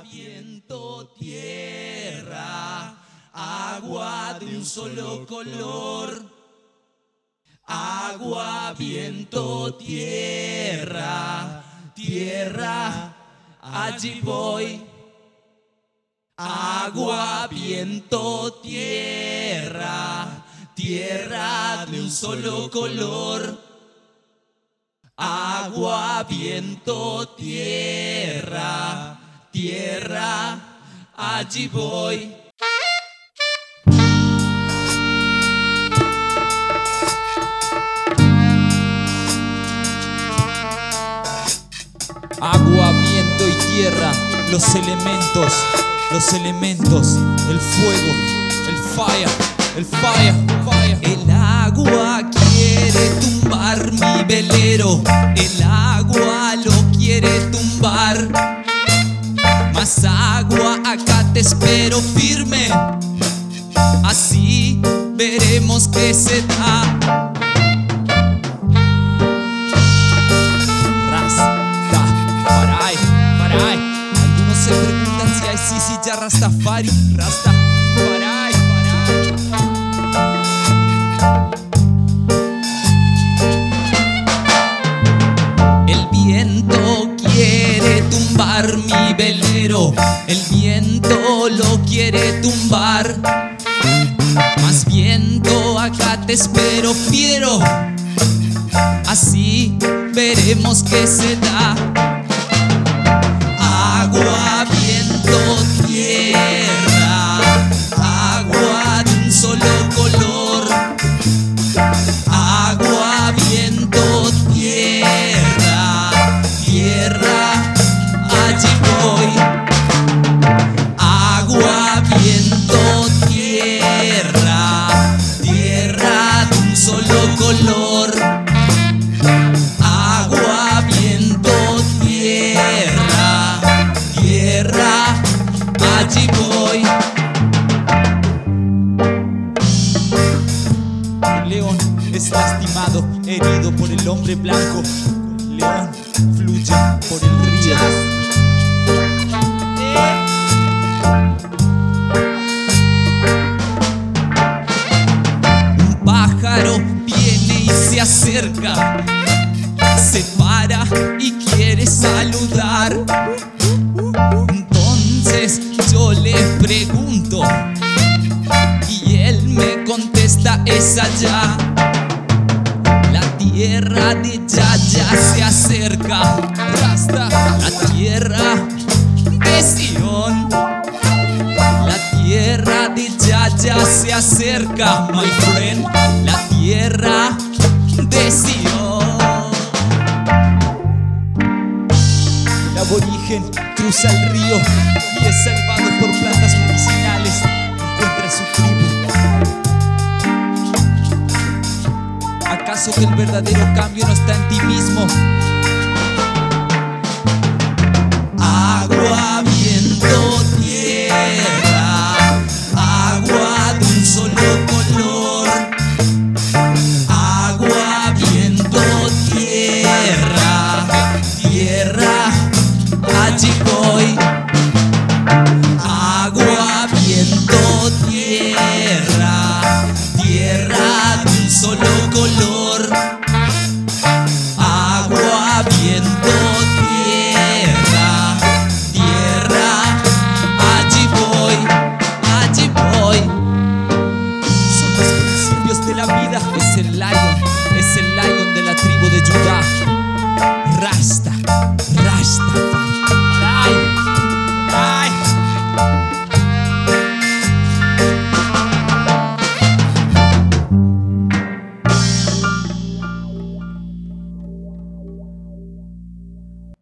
viento, tierra, agua de un solo color. Agua, viento, tierra, tierra, allí voy. Agua, viento, tierra, tierra de un solo color. Agua, viento, tierra, tierra, allí voy. Agua, viento y tierra, los elementos, el fuego, el fire. El agua quiere tumbar mi velero, el agua lo quiere tumbar. Más agua, acá te espero firme, así veremos qué se da. Algunos se preguntan si hay Sisi ya Rastafari. El viento quiere tumbar mi velero, el viento lo quiere tumbar. Más viento, acá te espero fiero, así veremos qué se da. Agua, viento, tierra, agua de un solo color. Agua, viento, tierra, tierra, allí voy. Agua, viento, tierra, tierra de un solo color. Agua, viento, tierra, tierra, allí voy. El león es lastimado, herido por el hombre blanco. El león fluye por el río. Un pájaro viene y se acerca, se para y quiere saludar. Entonces yo le pregunto y él me contesta: es allá. La tierra de Yaya se acerca, la tierra de Sion. La tierra de Yaya se acerca, my friend. La tierra de Sion. El aborigen cruza el río y es salvado por plantas medicinales. Encuentra su tribu. ¿Acaso que el verdadero cambio no está en ti mismo? Agua, viento, tierra, agua de un solo color. Agua, viento, tierra, tierra, allí voy. Agua, viento, tierra, tierra de un solo color. Agua, viento, tierra, tierra, allí voy, allí voy. Son los principios de la vida. Es el lion de la tribu de Judá. Rastafari.